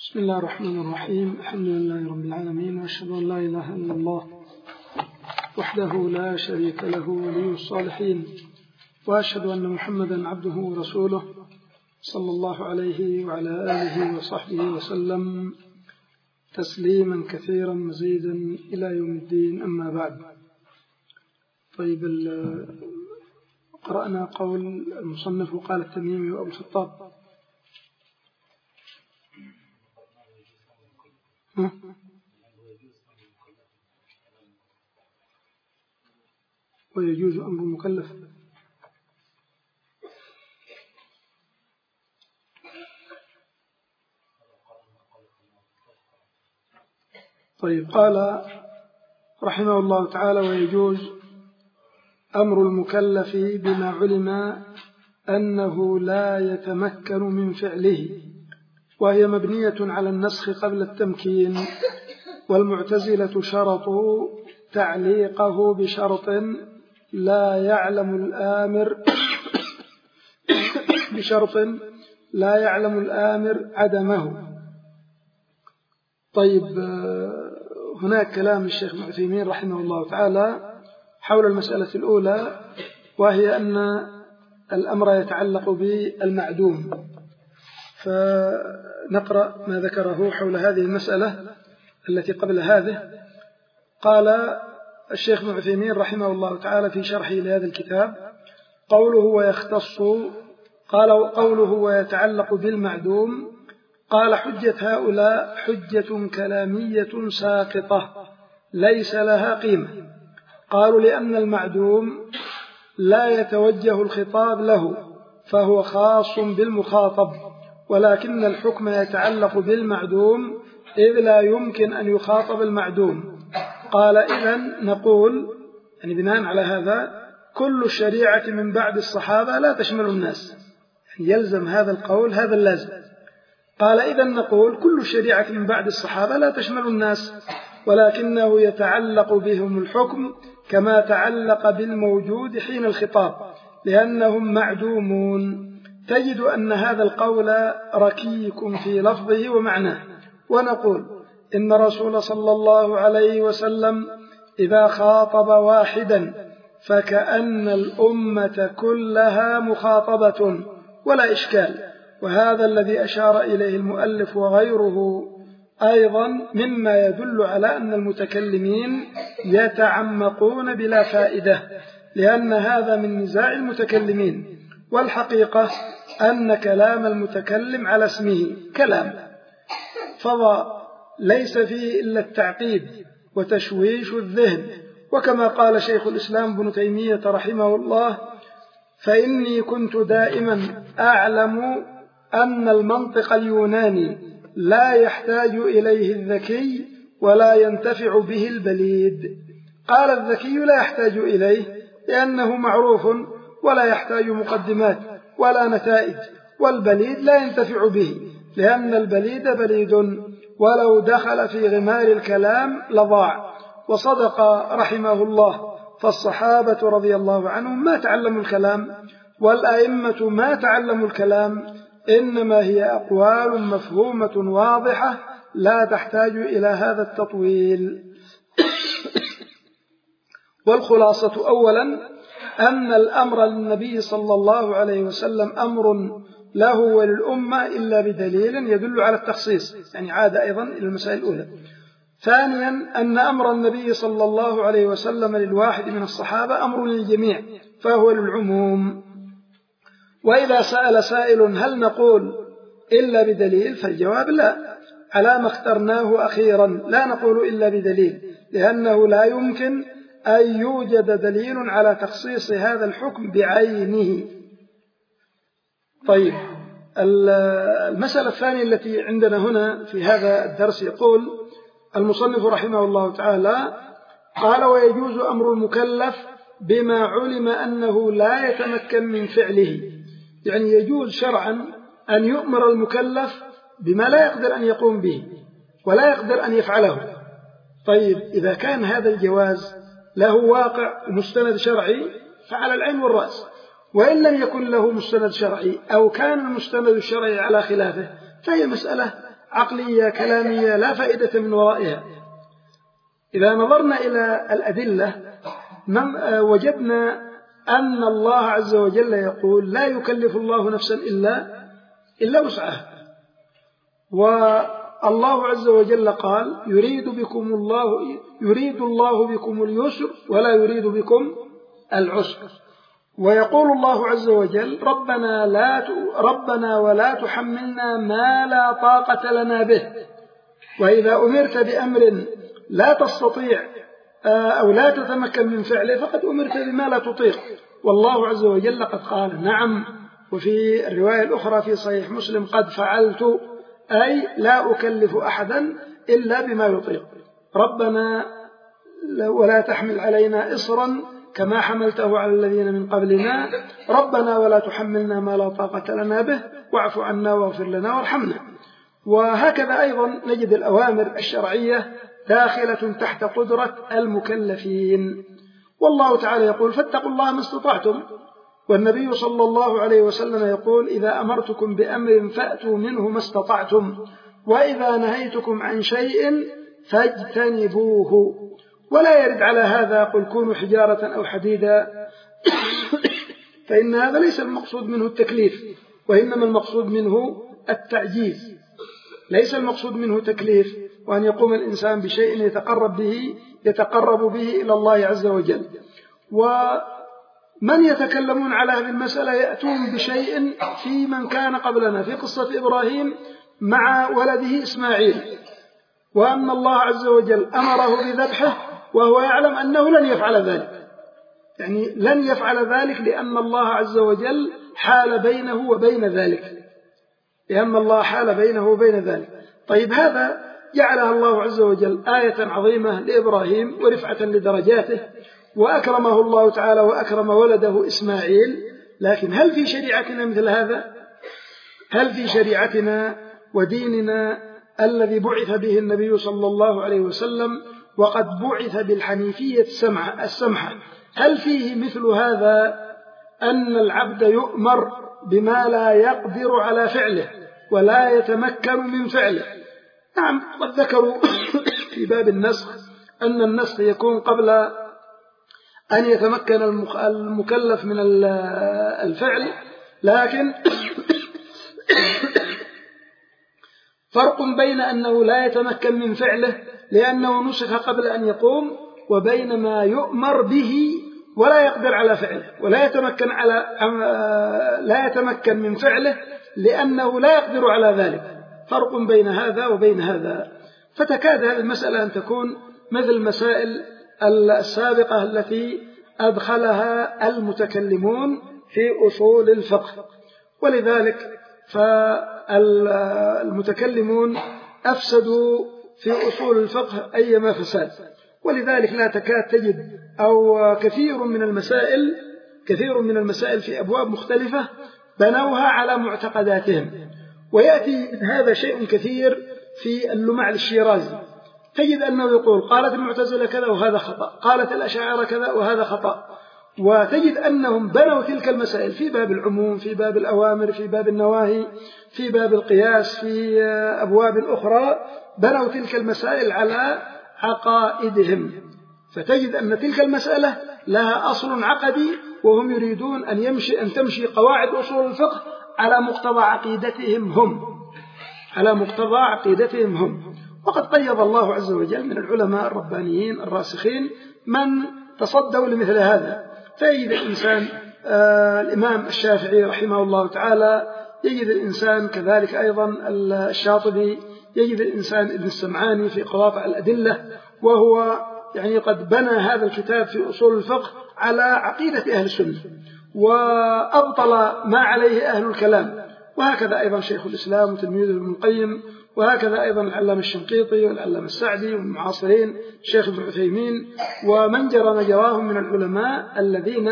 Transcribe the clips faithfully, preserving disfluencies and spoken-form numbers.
بسم الله الرحمن الرحيم. الحمد لله رب العالمين، وأشهد أن لا إله إلا الله وحده لا شريك له ولي الصالحين، وأشهد أن محمدا عبده ورسوله صلى الله عليه وعلى آله وصحبه وسلم تسليما كثيرا مزيدا إلى يوم الدين. أما بعد، طيب قرأنا قول المصنف وقال التميمي وأبو الخطاب. ويجوز أمر المكلف. طيب، قال رحمه الله تعالى: ويجوز أمر المكلف بما علم أنه لا يتمكن من فعله، وهي مبنية على النسخ قبل التمكين، والمعتزلة شرطوا تعليقه بشرط لا يعلم الآمر بشرط لا يعلم الآمر عدمه. طيب، هناك كلام الشيخ ابن عثيمين رحمه الله تعالى حول المسألة الأولى، وهي أن الأمر يتعلق بالمعدوم. فنقرأ ما ذكره حول هذه المسألة التي قبل هذه. قال الشيخ ابن عثيمين رحمه الله تعالى في شرحه لهذا الكتاب: قوله ويختص، قال قوله ويتعلق بالمعدوم، قال: حجة هؤلاء حجة كلامية ساقطة ليس لها قيمة. قالوا لأن المعدوم لا يتوجه الخطاب له، فهو خاص بالمخاطب، ولكن الحكم يتعلق بالمعدوم إذ لا يمكن أن يخاطب المعدوم. قال: إذن نقول، يعني بناء على هذا، كل الشريعة من بعد الصحابة لا تشمل الناس، يعني يلزم هذا القول هذا اللازم. قال: إذن نقول كل الشريعة من بعد الصحابة لا تشمل الناس، ولكنه يتعلق بهم الحكم كما تعلق بالموجود حين الخطاب، لأنهم معدومون. تجد أن هذا القول ركيك في لفظه ومعناه. ونقول إن الرسول صلى الله عليه وسلم إذا خاطب واحدا فكأن الأمة كلها مخاطبة ولا إشكال. وهذا الذي أشار إليه المؤلف وغيره أيضا مما يدل على أن المتكلمين يتعمقون بلا فائدة، لأن هذا من نزاع المتكلمين. والحقيقة أن كلام المتكلم على اسمه كلام فضاء ليس فيه إلا التعقيد وتشويش الذهن. وكما قال شيخ الإسلام ابن تيمية رحمه الله: فإني كنت دائما أعلم أن المنطق اليوناني لا يحتاج إليه الذكي ولا ينتفع به البليد. قال: الذكي لا يحتاج إليه لأنه معروف ولا يحتاج مقدمات ولا نتائج، والبليد لا ينتفع به لأن البليد بليد ولو دخل في غمار الكلام لضاع. وصدق رحمه الله، فالصحابة رضي الله عنهم ما تعلموا الكلام، والأئمة ما تعلموا الكلام، إنما هي أقوال مفهومة واضحة لا تحتاج إلى هذا التطويل. والخلاصة أولا أن الأمر للنبي صلى الله عليه وسلم أمر له وللأمة إلا بدليل يدل على التخصيص، يعني عاد أيضا إلى المسائل الأولى. ثانيا أن أمر النبي صلى الله عليه وسلم للواحد من الصحابة أمر للجميع، فهو للعموم. وإذا سأل سائل هل نقول إلا بدليل، فالجواب لا، على ما اخترناه أخيرا، لا نقول إلا بدليل، لأنه لا يمكن أن يوجد دليل على تخصيص هذا الحكم بعينه. طيب، المسألة الثانية التي عندنا هنا في هذا الدرس، يقول المصنف رحمه الله تعالى: قال: ويجوز أمر المكلف بما علم أنه لا يتمكن من فعله. يعني يجوز شرعا أن يؤمر المكلف بما لا يقدر أن يقوم به ولا يقدر أن يفعله. طيب، إذا كان هذا الجواز له واقع مستند شرعي فعلى العين والرأس، وإن لم يكن له مستند شرعي أو كان المستند الشرعي على خلافه فهي مسألة عقلية كلامية لا فائدة من ورائها. إذا نظرنا إلى الأدلة وجدنا أن الله عز وجل يقول لا يكلف الله نفسا إلا إلا وسعها، والله عز وجل قال يريد بكم الله يريد الله بكم اليسر ولا يريد بكم العسر. ويقول الله عز وجل ربنا لا ربنا ولا تحملنا ما لا طاقة لنا به. وإذا أمرت بأمر لا تستطيع أو لا تتمكن من فعله فقد أمرت بما لا تطيق، والله عز وجل قد قال نعم. وفي الرواية الأخرى في صحيح مسلم قد فعلت، أي لا أكلف أحدا إلا بما يطيق. ربنا ولا تحمل علينا إصرا كما حملته على الذين من قبلنا، ربنا ولا تحملنا ما لا طاقة لنا به واعف عنا واغفر لنا وارحمنا. وهكذا أيضا نجد الأوامر الشرعية داخلة تحت قدرة المكلفين. والله تعالى يقول فاتقوا الله ما استطعتم، والنبي صلى الله عليه وسلم يقول إذا أمرتكم بأمر فأتوا منه ما استطعتم، وإذا نهيتكم عن شيء فاجتنبوه. ولا يرد على هذا قل كونوا حجارة أو حديدا فإن هذا ليس المقصود منه التكليف، وإنما المقصود منه التعجيز. ليس المقصود منه تكليف وأن يقوم الإنسان بشيء يتقرب به يتقرب به إلى الله عز وجل. ومن يتكلمون على هذه المسألة يأتون بشيء في من كان قبلنا في قصة إبراهيم مع ولده إسماعيل، وأن الله عز وجل أمره بذبحه وهو يعلم أنه لن يفعل ذلك، يعني لن يفعل ذلك لأن الله عز وجل حال بينه وبين ذلك لأن الله حال بينه وبين ذلك. طيب هذا جعلها الله عز وجل آية عظيمة لإبراهيم ورفعة لدرجاته، وأكرمه الله تعالى وأكرم ولده إسماعيل. لكن هل في شريعتنا مثل هذا؟ هل في شريعتنا وديننا الذي بعث به النبي صلى الله عليه وسلم وقد بعث بالحنيفية السمحة، هل فيه مثل هذا أن العبد يؤمر بما لا يقدر على فعله ولا يتمكن من فعله؟ نعم، قد ذكروا في باب النسخ أن النسخ يكون قبل أن يتمكن المكلف من الفعل، لكن فرق بين أنه لا يتمكن من فعله لأنه نسخ قبل أن يقوم، وبين ما يؤمر به ولا يقدر على فعله ولا يتمكن على لا يتمكن من فعله لأنه لا يقدر على ذلك. فرق بين هذا وبين هذا. فتكاد هذه المسألة أن تكون مثل المسائل السابقة التي أدخلها المتكلمون في أصول الفقه. ولذلك فالمتكلمون أفسدوا في أصول الفقه أيما فساد، ولذلك لا تكاد تجد أو كثير من المسائل كثير من المسائل في أبواب مختلفة بنوها على معتقداتهم. ويأتي هذا شيء كثير في اللمع الشيرازي، تجد أنه يقول قالت المعتزلة كذا وهذا خطأ، قالت الأشاعرة كذا وهذا خطأ، وتجد أنهم بنوا تلك المسائل في باب العموم، في باب الأوامر، في باب النواهي، في باب القياس، في أبواب أخرى، بنوا تلك المسائل على عقائدهم. فتجد أن تلك المسألة لها أصل عقدي، وهم يريدون أن يمشي أن تمشي قواعد أصول الفقه على مقتضى عقيدتهم هم على مقتضى عقيدتهم هم. وقد قيض الله عز وجل من العلماء الربانيين الراسخين من تصدوا لمثل هذا. فيجد الإنسان آه الإمام الشافعي رحمه الله تعالى، يجد الإنسان كذلك أيضا الشاطبي، يجد الإنسان ابن السمعاني في قواطع الأدلة، وهو يعني قد بنى هذا الكتاب في أصول الفقه على عقيدة أهل السنة وأبطل ما عليه أهل الكلام. وهكذا أيضا شيخ الإسلام وتلميذه ابن القيم، وهكذا أيضا العلامة الشنقيطي والعلامة السعدي والمعاصرين الشيخ ابن عثيمين، ومن جرى مجراهم من العلماء الذين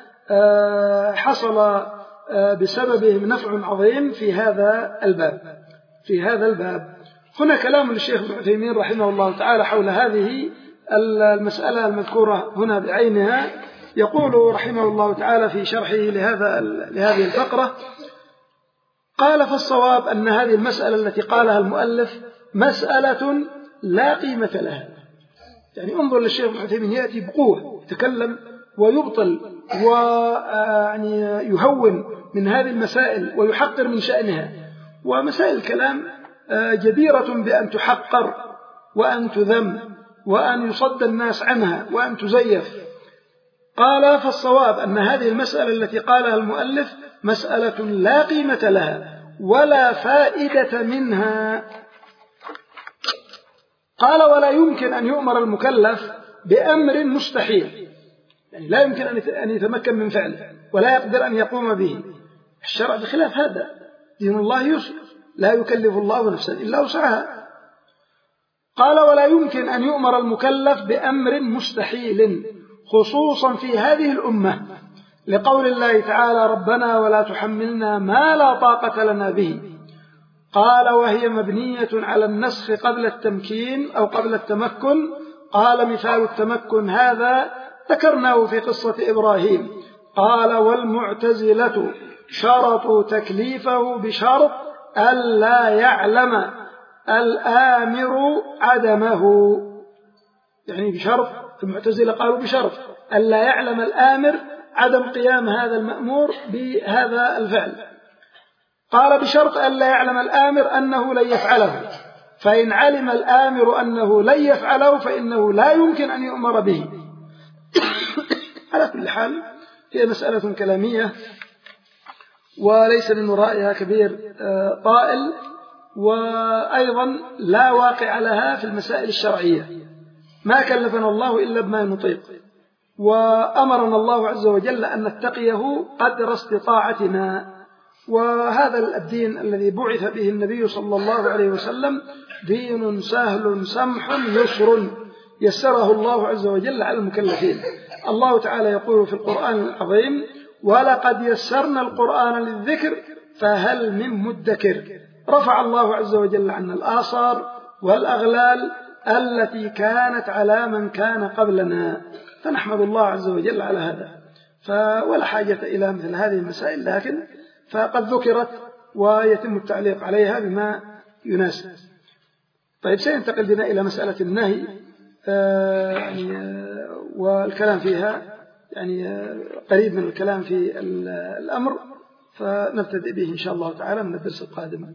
حصل بسببهم نفع عظيم في هذا الباب في هذا الباب هنا كلام للشيخ ابن عثيمين رحمه الله تعالى حول هذه المسألة المذكورة هنا بعينها. يقول رحمه الله تعالى في شرحه لهذا لهذه الفقرة: قال فالصواب أن هذه المسألة التي قالها المؤلف مسألة لا قيمة لها. يعني انظر للشيخ ابن عثيمين يأتي بقوة يتكلم ويبطل ويعني يهون من هذه المسائل ويحقر من شأنها، ومسائل الكلام جديرة بأن تحقر وأن تذم وأن يصد الناس عنها وأن تزيف. قال فالصواب أن هذه المسألة التي قالها المؤلف مسألة لا قيمة لها ولا فائدة منها. قال ولا يمكن أن يؤمر المكلف بأمر مستحيل، يعني لا يمكن أن يتمكن من فعله ولا يقدر أن يقوم به. الشرع بخلاف هذا، دين الله يسر لا يكلف الله نفسا إلا وسعها. قال ولا يمكن أن يؤمر المكلف بأمر مستحيل خصوصا في هذه الأمة لقول الله تعالى ربنا ولا تحملنا ما لا طاقة لنا به. قال وهي مبنية على النسخ قبل التمكين أو قبل التمكن. قال مثال التمكن هذا ذكرناه في قصة إبراهيم. قال والمعتزلة شرطوا تكليفه بشرط ألا يعلم الآمر عدمه، يعني بشرط، المعتزلة قالوا بشرط ألا يعلم الآمر عدم قيام هذا المأمور بهذا الفعل. قال بشرط ألا يعلم الآمر أنه لن يفعله، فإن علم الآمر أنه لن يفعله فإنه لا يمكن أن يؤمر به. على كل حال هي مسألة كلامية وليس من ورائها كبير طائل، وأيضا لا واقع لها في المسائل الشرعية. ما كلفنا الله إلا بما نطيق، وأمرنا الله عز وجل أن نتقيه قدر استطاعتنا. وهذا الدين الذي بعث به النبي صلى الله عليه وسلم دين سهل سمح يسر يسره الله عز وجل على المكلفين. الله تعالى يقول في القرآن العظيم ولقد يسرنا القرآن للذكر فهل من مدكر. رفع الله عز وجل عنا الآثار والأغلال التي كانت على من كان قبلنا، فنحمد الله عز وجل على هذا. ولا حاجة إلى مثل هذه المسائل، لكن فقد ذكرت ويتم التعليق عليها بما يناسب. طيب سينتقل بنا إلى مسألة النهي آه يعني آه والكلام فيها يعني آه قريب من الكلام في الأمر، فنبتدئ به إن شاء الله تعالى من الدرس القادم.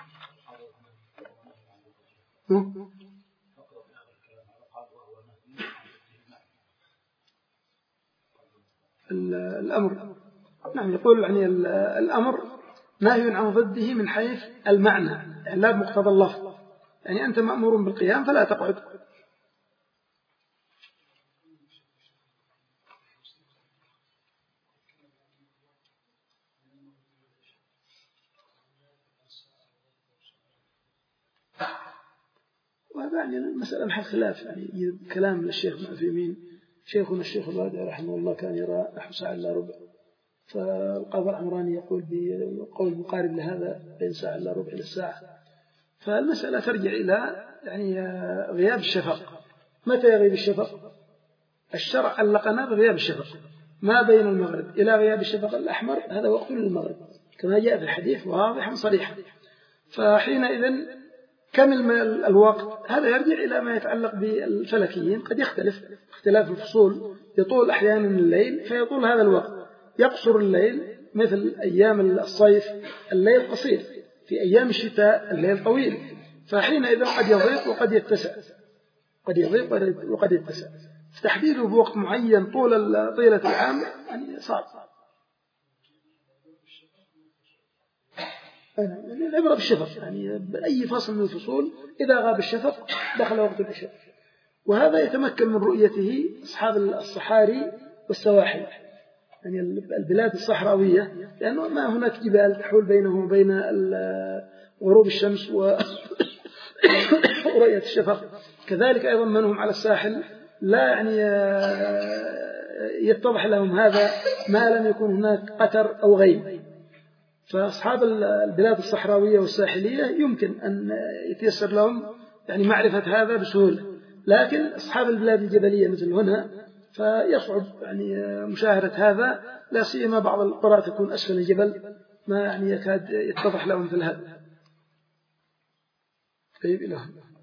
الأمر نعم يقول يعني الأمر نهي عن ضده من حيث المعنى، يعني لا بمقتضى اللفظ، يعني أنت مأمور بالقيام فلا تقعد. وهذا يعني المسألة محل خلاف، يعني كلام الشيخ ابن عثيمين شيخنا الشيخ الوادي رحمه الله كان يرى نحو ساعة إلا ربع، فالقاضي العمراني يقول بقول مقارب لهذا بين ساعة إلا ربع إلى الساعة. فالمسألة ترجع إلى يعني غياب الشفق. متى يغيب الشفق؟ الشرع علقنا بغياب الشفق ما بين المغرب إلى غياب الشفق الأحمر، هذا وقت للمغرب كما جاء في الحديث واضحا صريحا. فحينئذ كم الوقت؟ هذا يرجع إلى ما يتعلق بالفلكيين، قد يختلف اختلاف الفصول، يطول أحيانا الليل فيطول هذا الوقت، يقصر الليل مثل أيام الصيف الليل قصير، في أيام الشتاء الليل طويل، فحينئذ قد يضيق وقد يتسع، قد يضيق وقد يتسع. تحديده بوقت معين طول طيلة العام يعني صعب. العبرة بالشفق، يعني بأي فصل من الفصول إذا غاب الشفق دخل وقت العشاء، وهذا يتمكن من رؤيته أصحاب الصحاري والسواحل، يعني البلاد الصحراوية، لأنه ما هناك جبال تحول بينه وبين غروب الشمس ورؤية الشفق. كذلك أيضا من هم على الساحل لا يعني يتضح لهم هذا ما لم يكن هناك قطر أو غيم. فأصحاب البلاد الصحراوية والساحلية يمكن أن يتيسر لهم يعني معرفة هذا بسهولة، لكن أصحاب البلاد الجبلية مثل هنا فيصعب يعني مشاهدة هذا، لا سيما بعض القرى تكون أسفل الجبل ما يعني يكاد يتضح له مثل هذا. طيب إلى هنا.